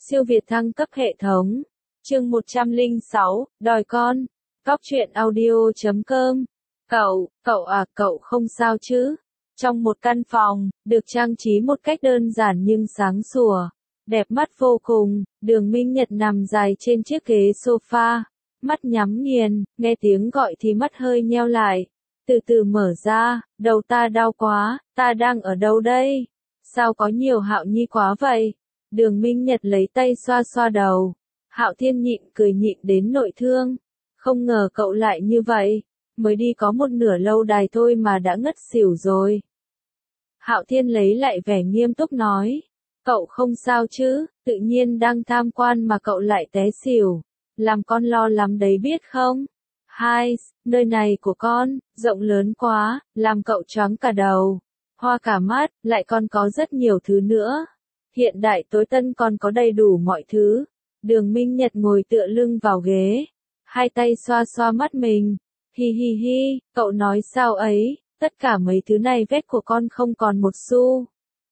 Siêu Việt thăng cấp hệ thống. Chương 106, đòi con. Cóc truyện audio.com. Cậu không sao chứ? Trong một căn phòng, được trang trí một cách đơn giản nhưng sáng sủa, đẹp mắt vô cùng, Đường Minh Nhật nằm dài trên chiếc ghế sofa, mắt nhắm nghiền, nghe tiếng gọi thì mắt hơi nheo lại. Từ từ mở ra, đầu ta đau quá, ta đang ở đâu đây? Sao có nhiều Hạo Nhi quá vậy? Đường Minh Nhật lấy tay xoa xoa đầu. Hạo Thiên nhịn cười nhịn đến nội thương. Không ngờ cậu lại như vậy, mới đi có một nửa lâu đài thôi mà đã ngất xỉu rồi. Hạo Thiên lấy lại vẻ nghiêm túc nói. Cậu không sao chứ, tự nhiên đang tham quan mà cậu lại té xỉu. Làm con lo lắm đấy biết không? Nơi này của con, rộng lớn quá, làm cậu choáng cả đầu, hoa cả mắt, lại còn có rất nhiều thứ nữa. Hiện đại tối tân còn có đầy đủ mọi thứ. Đường Minh Nhật ngồi tựa lưng vào ghế, hai tay xoa xoa mắt mình. Hi hi hi, cậu nói sao ấy, tất cả mấy thứ này vết của con không còn một xu.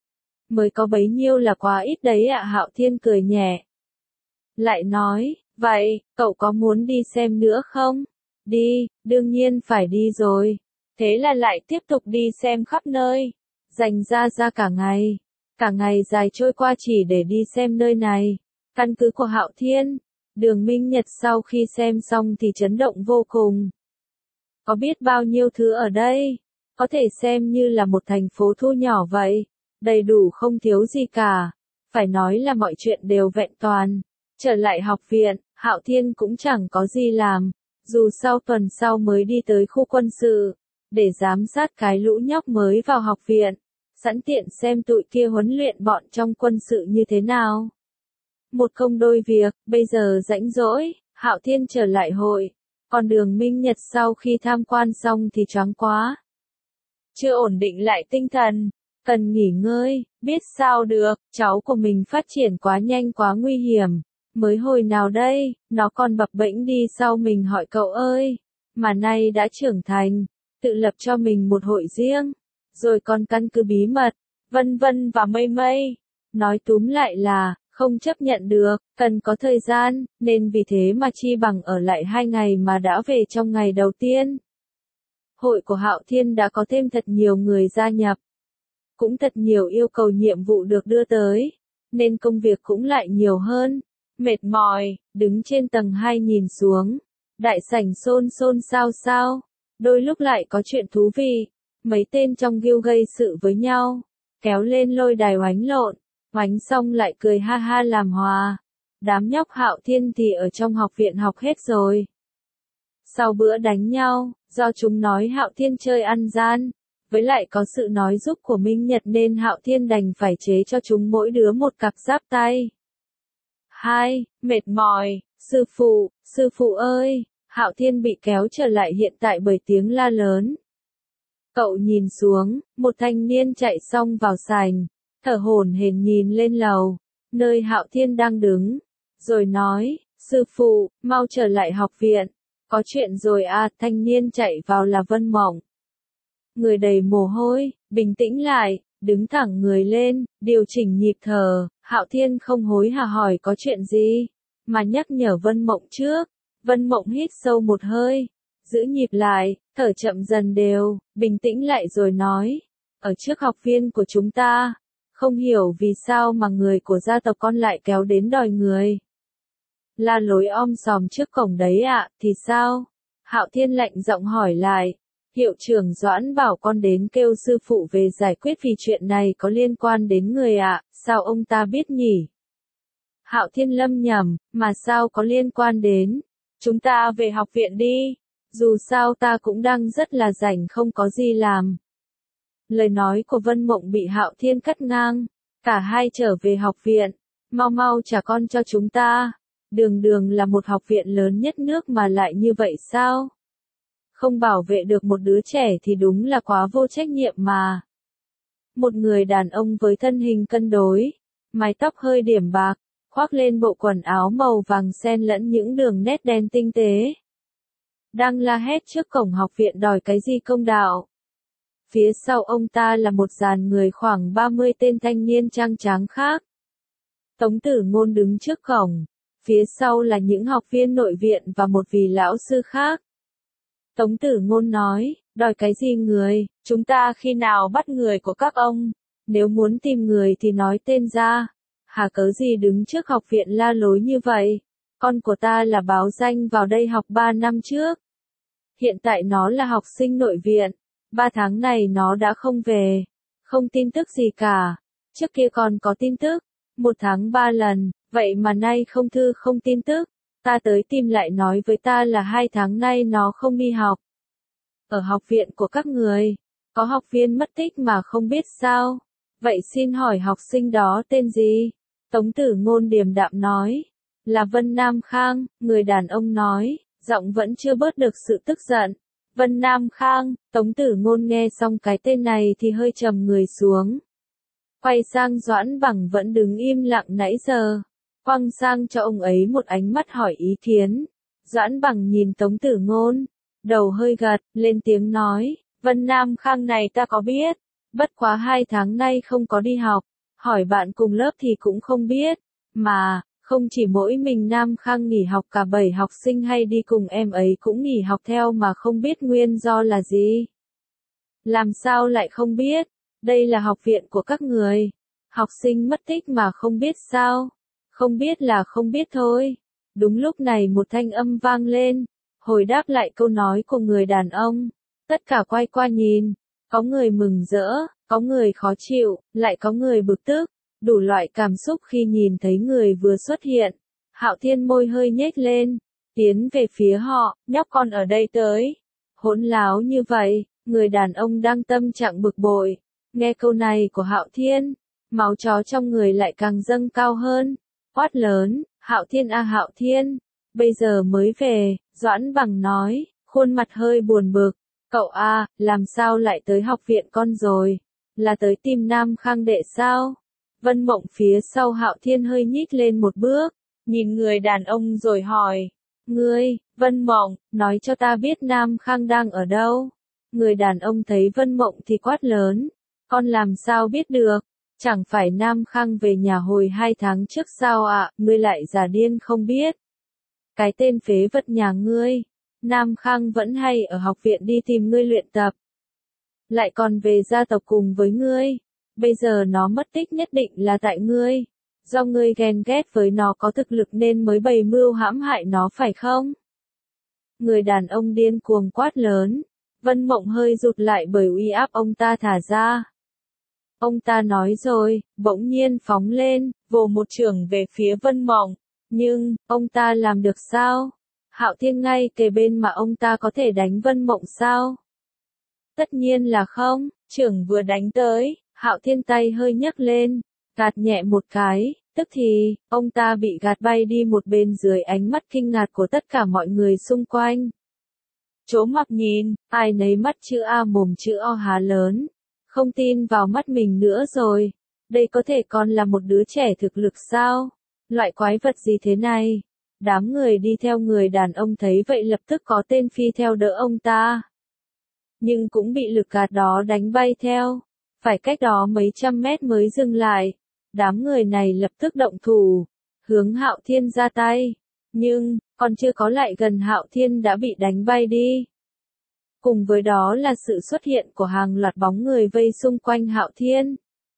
Mới có bấy nhiêu là quá ít đấy ạ. Hạo Thiên cười nhẹ. Lại nói, vậy, cậu có muốn đi xem nữa không? Đi, đương nhiên phải đi rồi. Thế là lại tiếp tục đi xem khắp nơi. Dành ra cả ngày dài trôi qua chỉ để đi xem nơi này. Căn cứ của Hạo Thiên. Đường Minh Nhật sau khi xem xong thì chấn động vô cùng. Có biết bao nhiêu thứ ở đây? Có thể xem như là một thành phố thu nhỏ vậy. Đầy đủ không thiếu gì cả. Phải nói là mọi chuyện đều vẹn toàn. Trở lại học viện, Hạo Thiên cũng chẳng có gì làm. Dù sau tuần sau mới đi tới khu quân sự, để giám sát cái lũ nhóc mới vào học viện, sẵn tiện xem tụi kia huấn luyện bọn trong quân sự như thế nào. Một công đôi việc, bây giờ rảnh rỗi, Hạo Thiên trở lại hội, còn Đường Minh Nhật sau khi tham quan xong thì choáng quá. Chưa ổn định lại tinh thần, cần nghỉ ngơi, biết sao được, cháu của mình phát triển quá nhanh quá nguy hiểm. Mới hồi nào đây, nó còn bập bễnh đi sau mình hỏi cậu ơi, mà nay đã trưởng thành, tự lập cho mình một hội riêng, rồi còn căn cứ bí mật, vân vân và mây mây. Nói túm lại là, không chấp nhận được, cần có thời gian, nên vì thế mà chi bằng ở lại 2 ngày mà đã về trong ngày đầu tiên. Hội của Hạo Thiên đã có thêm thật nhiều người gia nhập, cũng thật nhiều yêu cầu nhiệm vụ được đưa tới, nên công việc cũng lại nhiều hơn. Mệt mỏi, đứng trên tầng 2 nhìn xuống. Đại sảnh xôn xao. Đôi lúc lại có chuyện thú vị. Mấy tên trong guild gây sự với nhau. Kéo lên lôi đài oánh lộn. Oánh xong lại cười ha ha làm hòa. Đám nhóc Hạo Thiên thì ở trong học viện học hết rồi. Sau bữa đánh nhau, do chúng nói Hạo Thiên chơi ăn gian. Với lại có sự nói giúp của Minh Nhật nên Hạo Thiên đành phải chế cho chúng mỗi đứa một cặp giáp tay. Mệt mỏi, sư phụ ơi, Hạo Thiên bị kéo trở lại hiện tại bởi tiếng la lớn. Cậu nhìn xuống, một thanh niên chạy xong vào sảnh, thở hổn hển nhìn lên lầu, nơi Hạo Thiên đang đứng, rồi nói, sư phụ, mau trở lại học viện, có chuyện rồi à. Thanh niên chạy vào là Vân Mộng. Người đầy mồ hôi, bình tĩnh lại. Đứng thẳng người lên, điều chỉnh nhịp thở, Hạo Thiên không hối hả hỏi có chuyện gì, mà nhắc nhở Vân Mộng trước. Vân Mộng hít sâu một hơi, giữ nhịp lại, thở chậm dần đều, bình tĩnh lại rồi nói, ở trước học viên của chúng ta, không hiểu vì sao mà người của gia tộc con lại kéo đến đòi người. La lối om sòm trước cổng đấy ạ, thì sao? Hạo Thiên lạnh giọng hỏi lại. Hiệu trưởng Doãn bảo con đến kêu sư phụ về giải quyết vì chuyện này có liên quan đến người ạ, sao ông ta biết nhỉ? Hạo Thiên lầm nhầm, mà sao có liên quan đến? Chúng ta về học viện đi, dù sao ta cũng đang rất là rảnh không có gì làm. Lời nói của Vân Mộng bị Hạo Thiên cắt ngang, cả hai trở về học viện, mau trả con cho chúng ta. Đường là một học viện lớn nhất nước mà lại như vậy sao? Không bảo vệ được một đứa trẻ thì đúng là quá vô trách nhiệm mà. Một người đàn ông với thân hình cân đối, mái tóc hơi điểm bạc, khoác lên bộ quần áo màu vàng xen lẫn những đường nét đen tinh tế. Đang la hét trước cổng học viện đòi cái gì công đạo. Phía sau ông ta là một dàn người khoảng 30 tên thanh niên trang tráng khác. Tống Tử Ngôn đứng trước cổng, phía sau là những học viên nội viện và một vị lão sư khác. Tống Tử Ngôn nói, đòi cái gì người, chúng ta khi nào bắt người của các ông, nếu muốn tìm người thì nói tên ra, hà cớ gì đứng trước học viện la lối như vậy, con của ta là báo danh vào đây học 3 năm trước. Hiện tại nó là học sinh nội viện, 3 tháng này nó đã không về, không tin tức gì cả, trước kia còn có tin tức, 1 tháng 3 lần, vậy mà nay không thư không tin tức, ta tới tìm lại nói với ta là 2 tháng nay nó không đi học. Ở học viện của các người, có học viên mất tích mà không biết sao, vậy xin hỏi học sinh đó tên gì? Tống Tử Ngôn điềm đạm nói, là Vân Nam Khang, người đàn ông nói, giọng vẫn chưa bớt được sự tức giận. Vân Nam Khang, Tống Tử Ngôn nghe xong cái tên này thì hơi trầm người xuống. Quay sang Doãn Bằng vẫn đứng im lặng nãy giờ, quăng sang cho ông ấy một ánh mắt hỏi ý kiến. Doãn Bằng nhìn Tống Tử Ngôn, đầu hơi gật, lên tiếng nói, Vân Nam Khang này ta có biết, bất quá 2 tháng nay không có đi học, hỏi bạn cùng lớp thì cũng không biết, mà, không chỉ mỗi mình Nam Khang nghỉ học cả 7 học sinh hay đi cùng em ấy cũng nghỉ học theo mà không biết nguyên do là gì. Làm sao lại không biết, đây là học viện của các người, học sinh mất tích mà không biết sao, không biết là không biết thôi. Đúng lúc này một thanh âm vang lên, hồi đáp lại câu nói của người đàn ông, tất cả quay qua nhìn, có người mừng rỡ, có người khó chịu, lại có người bực tức, đủ loại cảm xúc khi nhìn thấy người vừa xuất hiện. Hạo Thiên môi hơi nhếch lên, tiến về phía họ, nhóc con ở đây tới. Hỗn láo như vậy, người đàn ông đang tâm trạng bực bội. Nghe câu này của Hạo Thiên, máu chó trong người lại càng dâng cao hơn. Quát lớn, Hạo Thiên à Hạo Thiên, bây giờ mới về, Doãn Bằng nói, khuôn mặt hơi buồn bực. Cậu à, làm sao lại tới học viện con rồi? Là tới tìm Nam Khang đệ sao? Vân Mộng phía sau Hạo Thiên hơi nhích lên một bước, nhìn người đàn ông rồi hỏi. Ngươi, Vân Mộng, nói cho ta biết Nam Khang đang ở đâu? Người đàn ông thấy Vân Mộng thì quát lớn. Con làm sao biết được? Chẳng phải Nam Khang về nhà hồi 2 tháng trước sao ạ? Ngươi lại giả điên không biết. Cái tên phế vật nhà ngươi. Nam Khang vẫn hay ở học viện đi tìm ngươi luyện tập. Lại còn về gia tộc cùng với ngươi. Bây giờ nó mất tích nhất định là tại ngươi. Do ngươi ghen ghét với nó có thực lực nên mới bày mưu hãm hại nó phải không? Người đàn ông điên cuồng quát lớn. Vân Mộng hơi rụt lại bởi uy áp ông ta thả ra. Ông ta nói rồi, bỗng nhiên phóng lên, vồ một chưởng về phía Vân Mộng. Nhưng, ông ta làm được sao? Hạo Thiên ngay kề bên mà ông ta có thể đánh Vân Mộng sao? Tất nhiên là không, chưởng vừa đánh tới, Hạo Thiên tay hơi nhấc lên, gạt nhẹ một cái, tức thì, ông ta bị gạt bay đi một bên dưới ánh mắt kinh ngạc của tất cả mọi người xung quanh. Chố mặc nhìn, ai nấy mắt chữ A mồm chữ O há lớn, không tin vào mắt mình nữa rồi. Đây có thể còn là một đứa trẻ thực lực sao? Loại quái vật gì thế này? Đám người đi theo người đàn ông thấy vậy lập tức có tên phi theo đỡ ông ta. Nhưng cũng bị lực gạt đó đánh bay theo. Phải cách đó mấy trăm mét mới dừng lại. Đám người này lập tức động thủ, hướng Hạo Thiên ra tay. Nhưng, còn chưa có lại gần Hạo Thiên đã bị đánh bay đi. Cùng với đó là sự xuất hiện của hàng loạt bóng người vây xung quanh Hạo Thiên.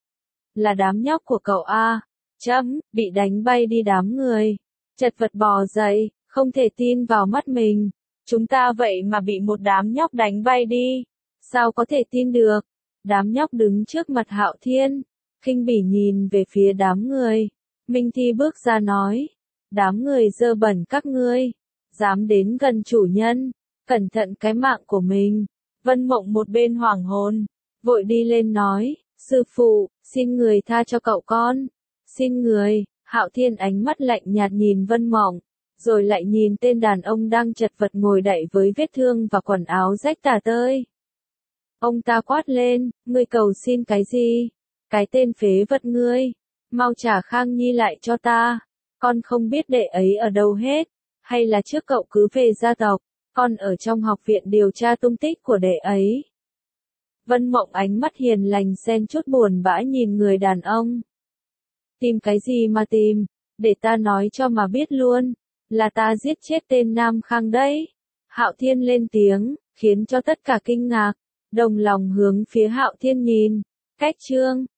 Là đám nhóc của cậu A. Bị đánh bay đi đám người. Chật vật bò dậy, không thể tin vào mắt mình. Chúng ta vậy mà bị một đám nhóc đánh bay đi. Sao có thể tin được? Đám nhóc đứng trước mặt Hạo Thiên, khinh bỉ nhìn về phía đám người. Minh Thi bước ra nói. Đám người dơ bẩn các ngươi. Dám đến gần chủ nhân. Cẩn thận cái mạng của mình. Vân Mộng một bên hoảng hồn. Vội đi lên nói. Sư phụ, xin người tha cho cậu con. Xin người. Hạo Thiên ánh mắt lạnh nhạt nhìn Vân Mộng. Rồi lại nhìn tên đàn ông đang chật vật ngồi đậy với vết thương và quần áo rách tả tơi. Ông ta quát lên. Ngươi cầu xin cái gì? Cái tên phế vật ngươi. Mau trả Khang Nhi lại cho ta. Con không biết đệ ấy ở đâu hết. Hay là trước cậu cứ về gia tộc. Con ở trong học viện điều tra tung tích của đệ ấy. Vân Mộng ánh mắt hiền lành xen chút buồn bã nhìn người đàn ông. Tìm cái gì mà tìm, để ta nói cho mà biết luôn, là ta giết chết tên Nam Khang đấy. Hạo Thiên lên tiếng, khiến cho tất cả kinh ngạc, đồng lòng hướng phía Hạo Thiên nhìn. Cách chương